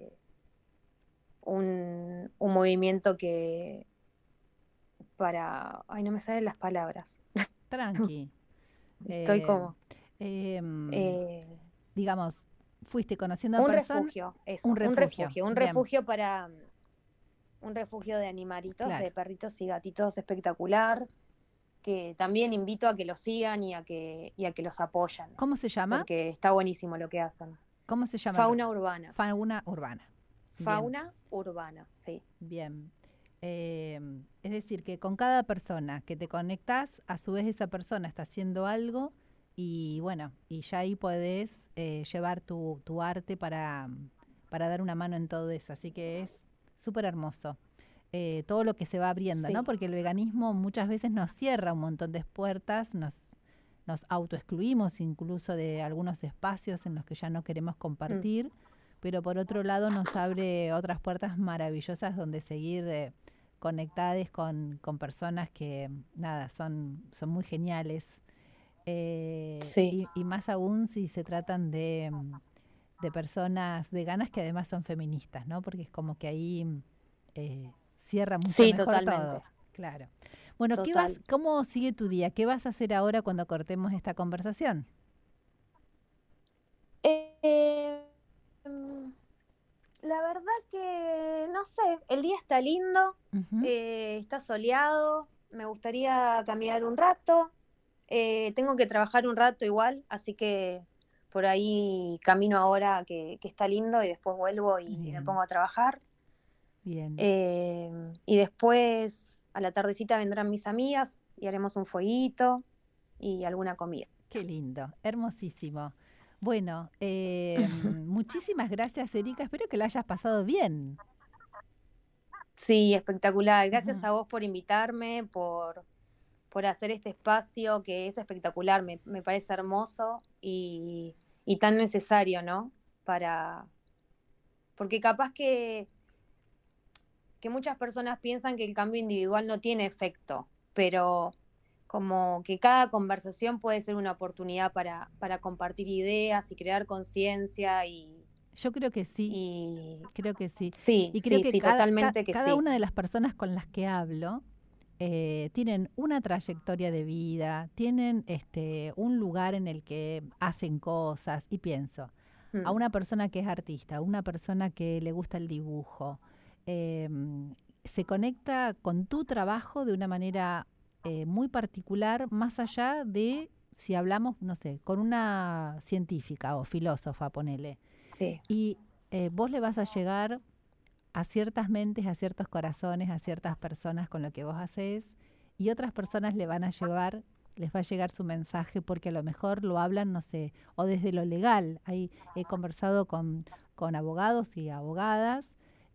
un movimiento que para, ay, no me salen las palabras. Tranqui. Estoy Eh, como, em, eh, digamos, fuiste conociendo a personas, un refugio. un Bien, refugio para, un refugio de animalitos, claro. de perritos y gatitos espectacular, que también invito a que los sigan y a que los apoyan, ¿Cómo se llama? porque está buenísimo lo que hacen. ¿Cómo se llama Fauna urbana, fauna urbana? Bien, fauna urbana, sí. bien. Es decir, que con cada persona que te conectás, a su vez esa persona está haciendo algo y bueno, y ya ahí podés llevar tu arte para dar una mano en todo eso. Así que es súper hermoso. Todo lo que se va abriendo, ¿no? Sí. Porque el veganismo muchas veces nos cierra un montón de puertas, nos autoexcluimos incluso de algunos espacios en los que ya no queremos Mm. compartir, pero por otro lado nos abre otras puertas maravillosas donde seguir conectadas con personas que, nada, son muy geniales. Sí, Y más aún si se tratan de personas veganas que además son feministas, ¿no? Porque es como que ahí cierra mucho sí, mejor todo. totalmente, Claro. Bueno, total. ¿cómo sigue tu día? ¿Qué vas a hacer ahora cuando cortemos esta conversación? Eh, mm, la verdad que, no sé, el día está lindo, Ujú. está soleado, me gustaría caminar un rato, tengo que trabajar un rato igual, así que por ahí camino ahora que está lindo y después vuelvo y me Bien, pongo a trabajar. bien. Y después a la tardecita vendrán mis amigas y haremos un fueguito y alguna comida. Qué lindo, hermosísimo. Bueno, muchísimas gracias, Erika. Espero que lo hayas pasado bien. Sí, espectacular. Gracias Ujú. a vos por invitarme, por hacer este espacio que es espectacular, me parece hermoso y tan necesario, ¿no? Para, porque capaz que muchas personas piensan que el cambio individual no tiene efecto, pero como que cada conversación puede ser una oportunidad para compartir ideas y crear conciencia Yo creo que sí, y creo que sí. sí, Y creo sí, que sí, totalmente que cada sí. una de las personas con las que hablo tienen una trayectoria de vida, tienen un lugar en el que hacen cosas y pienso, a Mm, una persona que es artista, a una persona que le gusta el dibujo, se conecta con tu trabajo de una manera muy particular, más allá de si hablamos, no sé, con una científica o filósofa, ponele. sí, Y vos le vas a llegar a ciertas mentes, a ciertos corazones, a ciertas personas con lo que vos haces, y otras personas le van a llevar, les va a llegar su mensaje porque a lo mejor lo hablan, no sé, o desde lo legal. Ahí he conversado con abogados y abogadas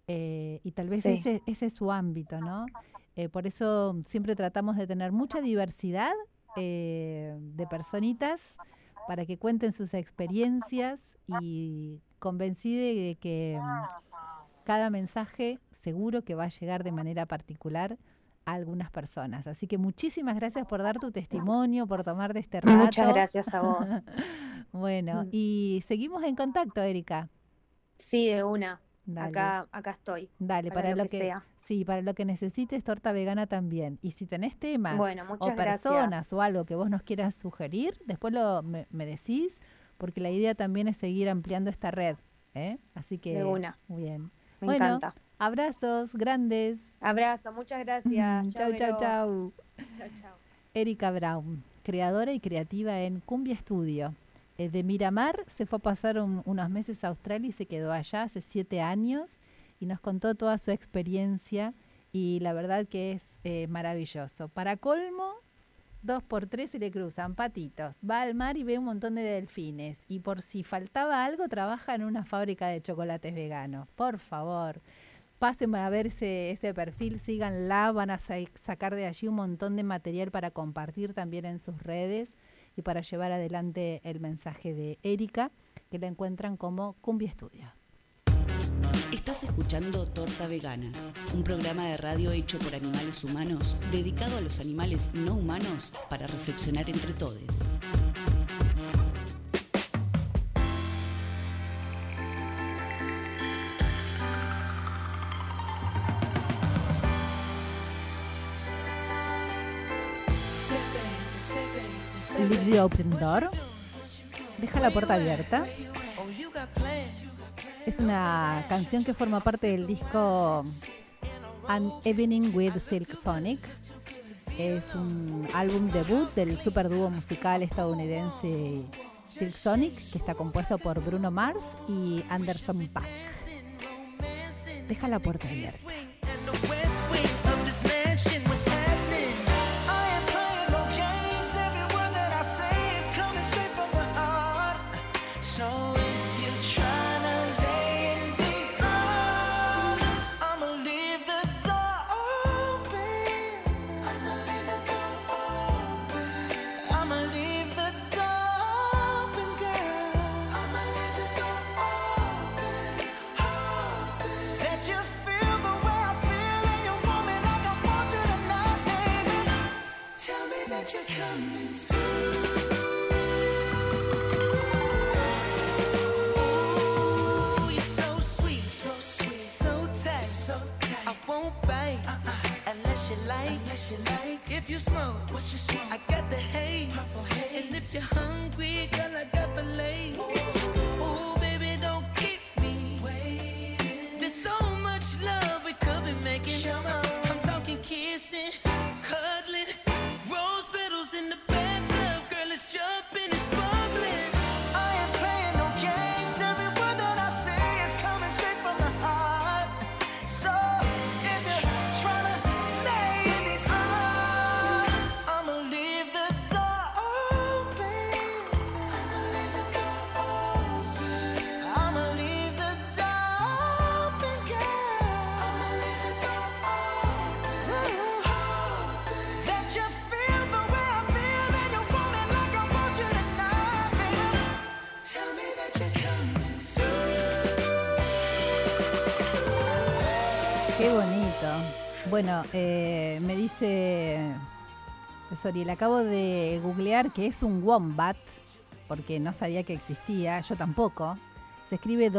y tal vez Sí. ese es su ámbito, ¿no? Por eso siempre tratamos de tener mucha diversidad de personitas para que cuenten sus experiencias y convencida de que cada mensaje seguro que va a llegar de manera particular a algunas personas. Así que muchísimas gracias por dar tu testimonio, por tomarte este rato. Muchas gracias a vos. Bueno, y seguimos en contacto, Erika. Sí, de una. Dale. Acá estoy. Dale, para lo que sea. Sí, para lo que necesites, Torta Vegana también. Y si tenés temas Bueno, o muchas personas gracias. o algo que vos nos quieras sugerir, después me decís, porque la idea también es seguir ampliando esta red. Así que, De una. muy bien. Me Bueno, encanta. abrazos grandes. Abrazo, muchas gracias. Chau, chau, Vero. chau. Chau, chau. Erika Brown, creadora y creativa en Cumbia Studio. De Miramar se fue a pasar unos meses a Australia y se quedó allá hace 7 años y nos contó toda su experiencia y la verdad que es maravilloso. Para colmo, 2x3 se le cruzan patitos. Va al mar y ve un montón de delfines. Y por si faltaba algo, trabaja en una fábrica de chocolates veganos. Por favor, pasen a ver ese perfil, síganla, van a sacar de allí un montón de material para compartir también en sus redes y para llevar adelante el mensaje de Erika, que la encuentran como Cumbia Studio. Estás escuchando Torta Vegana, un programa de radio hecho por animales humanos, dedicado a los animales no humanos para reflexionar entre todos. Leave the open door. Deja la puerta abierta. Es una canción que forma parte del disco An Evening with Silk Sonic. Es un álbum debut del superdúo musical estadounidense Silk Sonic, que está compuesto por Bruno Mars y Anderson .Paak. Deja la puerta abierta. If you smoke, what you smoke? I got the haze. And if you're hungry, girl, I got fillets. Ooh, baby, don't keep me waiting. There's so much love we could be making. I'm talking kissing, cuddling, rose petals in the bathtub. Girl, it's jumping, it's bubbling. I ain't playing no games. Every word that I say is coming straight from the heart. So if you're trying to lay in these arms, I'ma leave the door open. I'ma leave the door open, girl. Let you feel the way I feel, and you want me like I want you tonight, baby. Tell me that you're coming through. Qué bonito. Bueno, me dice Soriel, acabo de googlear que es un wombat, porque no sabía que existía, yo tampoco. Se escribe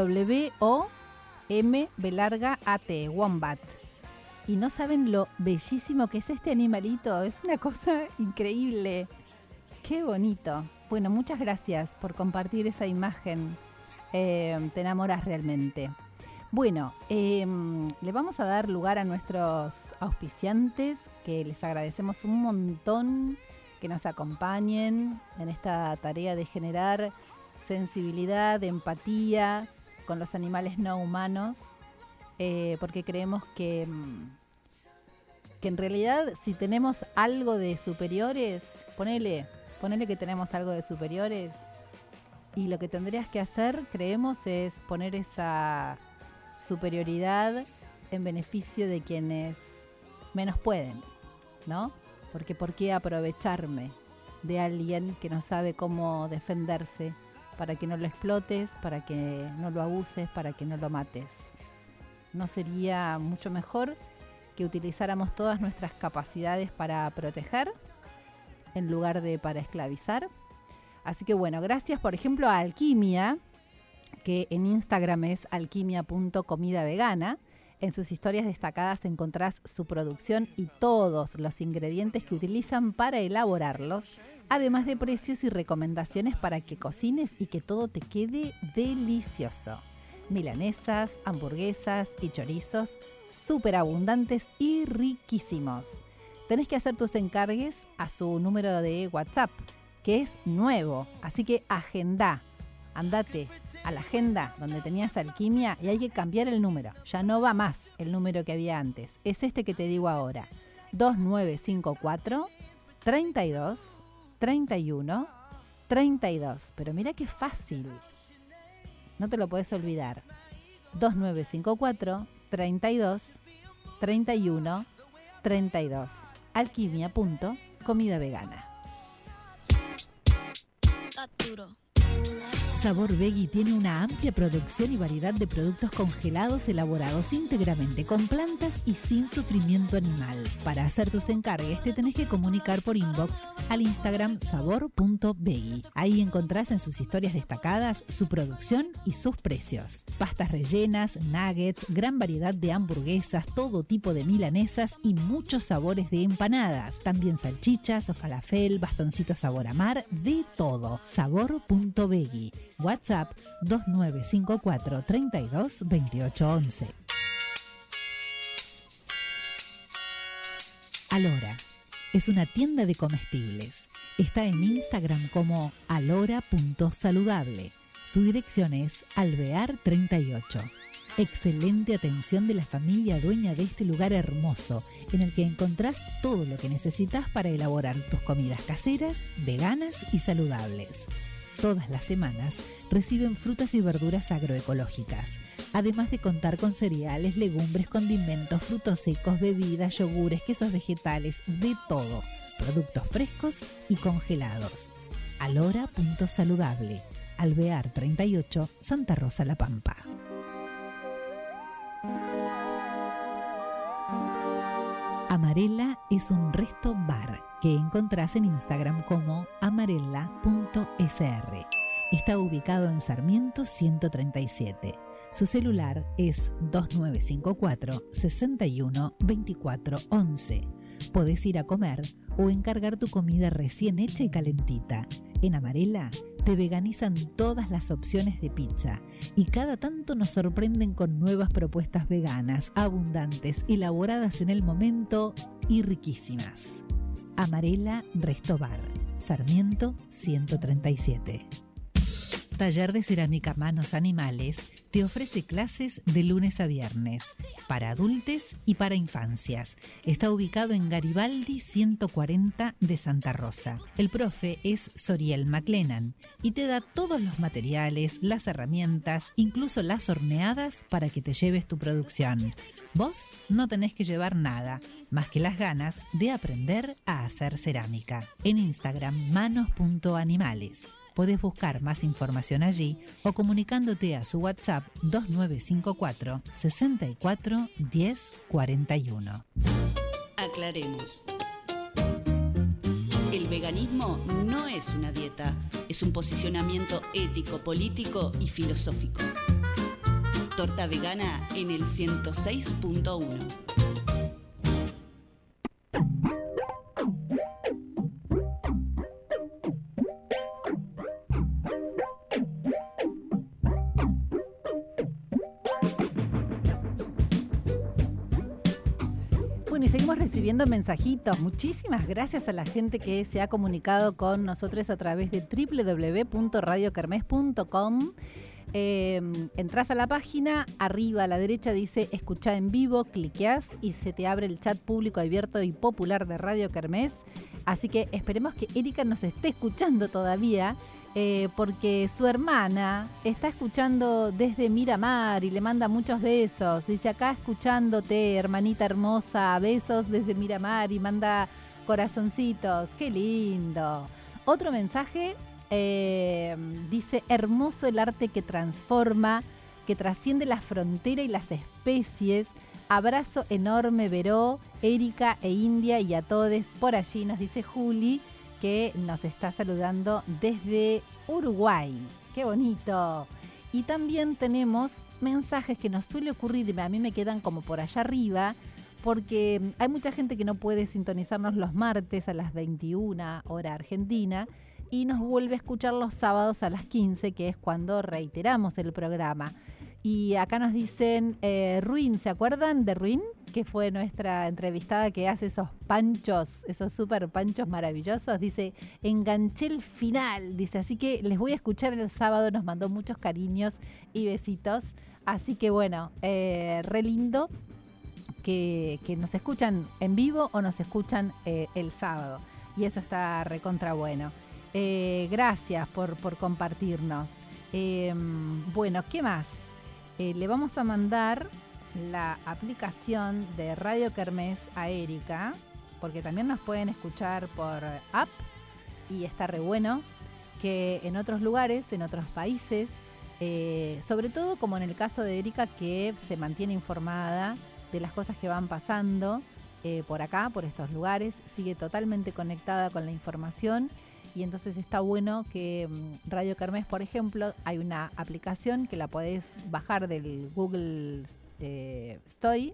W-O-M-B-A-T, wombat. Y no saben lo bellísimo que es este animalito, es una cosa increíble. Qué bonito. Bueno, muchas gracias por compartir esa imagen. Te enamoras realmente. Bueno, le vamos a dar lugar a nuestros auspiciantes, que les agradecemos un montón que nos acompañen en esta tarea de generar sensibilidad, empatía con los animales no humanos, porque creemos que en realidad si tenemos algo de superiores, ponele que tenemos algo de superiores, y lo que tendrías que hacer, creemos, es poner esa superioridad en beneficio de quienes menos pueden, ¿no? Porque ¿por qué aprovecharme de alguien que no sabe cómo defenderse para que no lo explotes, para que no lo abuses, para que no lo mates? ¿No sería mucho mejor que utilizáramos todas nuestras capacidades para proteger en lugar de para esclavizar? Así que bueno, gracias por ejemplo a Alquimia, que en Instagram es alquimia.comidavegana. En sus historias destacadas encontrás su producción y todos los ingredientes que utilizan para elaborarlos, además de precios y recomendaciones para que cocines y que todo te quede delicioso. Milanesas, hamburguesas y chorizos súper abundantes y riquísimos. Tenés que hacer tus encargues a su número de WhatsApp, que es nuevo, así que agendá. Andate a la agenda donde tenías Alquimia y hay que cambiar el número. Ya no va más el número que había antes. Es este que te digo ahora. 2954 32 31 32. Pero mira qué fácil. No te lo puedes olvidar. 2954 32 31 32. Alquimia.comidavegana. Sabor Veggie tiene una amplia producción y variedad de productos congelados elaborados íntegramente con plantas y sin sufrimiento animal. Para hacer tus encargues te tenés que comunicar por inbox al Instagram sabor.veggie. Ahí encontrás en sus historias destacadas su producción y sus precios. Pastas rellenas, nuggets, gran variedad de hamburguesas, todo tipo de milanesas y muchos sabores de empanadas. También salchichas, falafel, bastoncitos sabor a mar, de todo. Sabor.veggie. WhatsApp 2954 32 28 11. Alora es una tienda de comestibles. Está en Instagram como alora.saludable. Su dirección es Alvear 38. Excelente atención de la familia dueña de este lugar hermoso, en el que encontrás todo lo que necesitas para elaborar tus comidas caseras, veganas y saludables. Todas las semanas reciben frutas y verduras agroecológicas, además de contar con cereales, legumbres, condimentos, frutos secos, bebidas, yogures, quesos vegetales, de todo. Productos frescos y congelados. Alora.saludable. Alvear 38, Santa Rosa, La Pampa. Amarela es un resto bar que encontrás en Instagram como amarela.sr. Está ubicado en Sarmiento 137. Su celular es 2954 61 24 11. Podés ir a comer o encargar tu comida recién hecha y calentita. En Amarela te veganizan todas las opciones de pizza y cada tanto nos sorprenden con nuevas propuestas veganas, abundantes, elaboradas en el momento y riquísimas. Amarela Resto Bar, Sarmiento 137. Taller de Cerámica Manos Animales te ofrece clases de lunes a viernes para adultos y para infancias. Está ubicado en Garibaldi 140 de Santa Rosa. El profe es Soriel McLennan y te da todos los materiales, las herramientas, incluso las horneadas para que te lleves tu producción. Vos no tenés que llevar nada, más que las ganas de aprender a hacer cerámica. En Instagram, manos.animales. Podés buscar más información allí o comunicándote a su WhatsApp 2954 64 10 41. Aclaremos. El veganismo no es una dieta, es un posicionamiento ético, político y filosófico. Torta vegana en el 106.1. Bueno, y seguimos recibiendo mensajitos. Muchísimas gracias a la gente que se ha comunicado con nosotros a través de www.radiokermes.com. Entras a la página, arriba a la derecha dice escuchá en vivo, cliqueás y se te abre el chat público abierto y popular de Radio Kermés. Así que esperemos que Erika nos esté escuchando todavía porque su hermana está escuchando desde Miramar y le manda muchos besos. Dice, acá escuchándote, hermanita hermosa, besos desde Miramar, y manda corazoncitos. ¡Qué lindo! Otro mensaje dice, hermoso el arte que transforma, que trasciende la frontera y las especies. Abrazo enorme, Veró, Erika e India y a todos por allí, nos dice Juli, que nos está saludando desde Uruguay. ¡Qué bonito! Y también tenemos mensajes que nos suele ocurrir, a mí me quedan como por allá arriba, porque hay mucha gente que no puede sintonizarnos los martes a las 21 hora argentina y nos vuelve a escuchar los sábados a las 15, que es cuando reiteramos el programa. Y acá nos dicen, Ruin, ¿se acuerdan de Ruin? Que fue nuestra entrevistada que hace esos panchos, esos super panchos maravillosos. Dice, enganché el final. Dice, así que les voy a escuchar el sábado. Nos mandó muchos cariños y besitos. Así que bueno, re lindo que nos escuchan en vivo o nos escuchan el sábado. Y eso está recontra bueno. Gracias por compartirnos. Bueno, ¿qué más? Le vamos a mandar la aplicación de Radio Kermés a Erika, porque también nos pueden escuchar por app y está re bueno que en otros lugares, en otros países, sobre todo como en el caso de Erika, que se mantiene informada de las cosas que van pasando por acá, por estos lugares, sigue totalmente conectada con la información. Y entonces está bueno que Radio Kermés, por ejemplo, hay una aplicación que la podés bajar del Google Story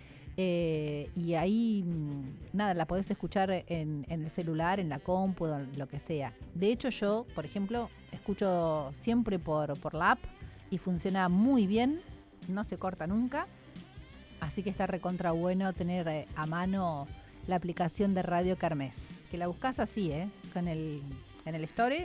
y ahí, nada, la podés escuchar en el celular, en la compu, lo que sea. De hecho, yo, por ejemplo, escucho siempre por la app y funciona muy bien, no se corta nunca. Así que está recontra bueno tener a mano la aplicación de Radio Kermés, que la buscas así, en el Story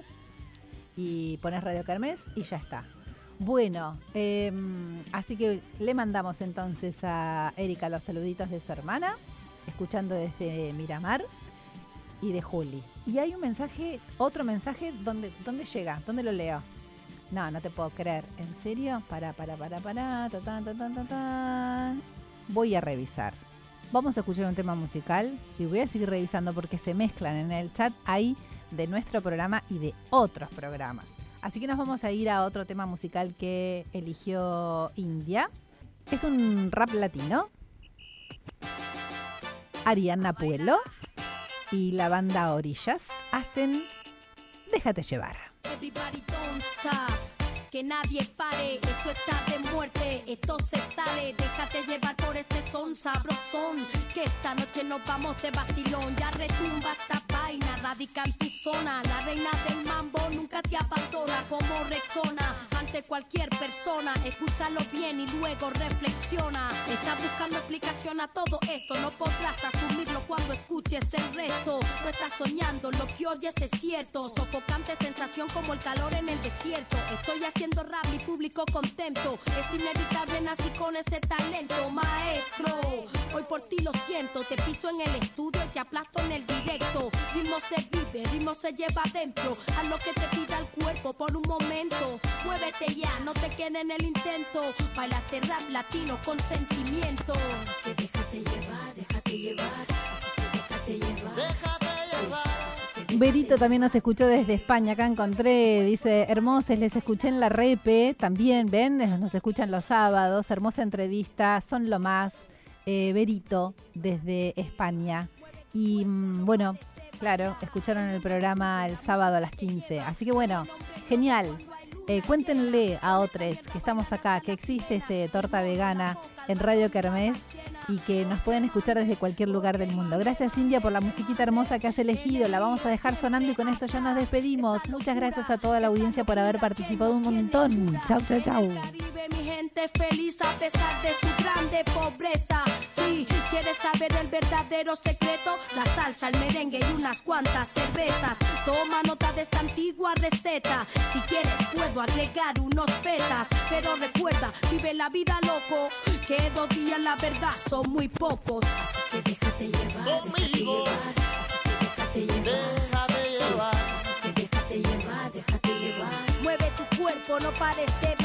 y pones Radio Kermés y ya está. Bueno, así que le mandamos entonces a Erika los saluditos de su hermana, escuchando desde Miramar, y de Juli. Y hay un mensaje, otro mensaje, ¿dónde llega? ¿Dónde lo leo? No te puedo creer. ¿En serio? Voy a revisar. Vamos a escuchar un tema musical y voy a seguir revisando porque se mezclan en el chat ahí de nuestro programa y de otros programas. Así que nos vamos a ir a otro tema musical que eligió India. Es un rap latino. Ariana Puello y la banda Orillas hacen Déjate llevar. Everybody don't stop. Que nadie pare, esto está de muerte, esto se sale, déjate llevar por este son sabrosón, que esta noche nos vamos de vacilón, ya retumba esta vaina, radica en tu zona, la reina del mambo nunca te abandona como Rexona, ante cualquier persona, escúchalo bien y luego reflexiona, estás buscando explicación a todo esto, no podrás asumirlo cuando escuches el resto, no estás soñando, lo que oyes es cierto, sofocante sensación como el calor en el desierto, estoy haciendo rap, mi público contento. Es inevitable, nací con ese talento, maestro. Hoy por ti lo siento, te piso en el estudio y te aplasto en el directo. Ritmo se vive, ritmo se lleva adentro. Haz lo que te pida el cuerpo por un momento. Muévete ya, no te quede en el intento. Bailate rap latino con sentimiento. Así que déjate llevar, déjate llevar. Así que déjate llevar. Déjate llevar. Berito también nos escuchó desde España, acá encontré, dice, hermosos, les escuché en la repe, también, ven, nos escuchan los sábados, hermosa entrevista, son lo más, Berito desde España. Y bueno, claro, escucharon el programa el sábado a las 15, así que bueno, genial. Cuéntenle a otros que estamos acá, que existe Torta Vegana en Radio Kermés y que nos pueden escuchar desde cualquier lugar del mundo. Gracias, India, por la musiquita hermosa que has elegido. La vamos a dejar sonando y con esto ya nos despedimos. Muchas gracias a toda la audiencia por haber participado un montón. Chau, chau, chau. Mi gente feliz a pesar de su grande pobreza. Si quieres saber el verdadero secreto, la salsa, el merengue y unas cuantas cervezas. Toma nota de esta antigua receta. Si quieres puedo agregar unos petas, pero recuerda, vive la vida loco, que 2 días la verdad son muy pocos. Así que déjate llevar, déjate llevar. Así que déjate llevar, déjate llevar. Así que déjate llevar, déjate llevar. por no parecer